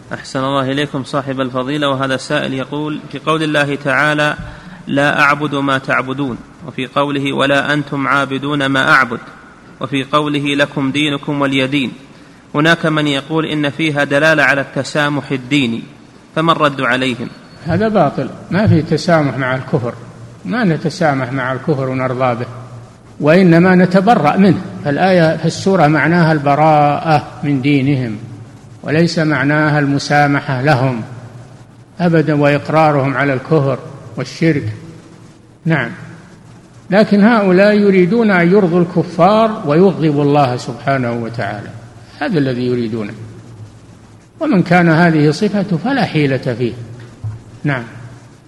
أحسن الله إليكم صاحب الفضيلة. وهذا سائل يقول: في قول الله تعالى: لا أعبد ما تعبدون، وفي قوله: ولا أنتم عابدون ما أعبد، وفي قوله: لكم دينكم ولي دين، هناك من يقول إن فيها دلالة على التسامح الديني، فما الرد عليهم؟ هذا باطل، ما في تسامح مع الكفر، ما نتسامح مع الكفر ونرضى به، وإنما نتبرأ منه. فالآية في السورة معناها البراءة من دينهم، وليس معناها المسامحة لهم أبدا وإقرارهم على الكفر والشرك. نعم، لكن هؤلاء يريدون أن يرضوا الكفار ويغضبوا الله سبحانه وتعالى، هذا الذي يريدونه، ومن كان هذه صفته فلا حيلة فيه. نعم.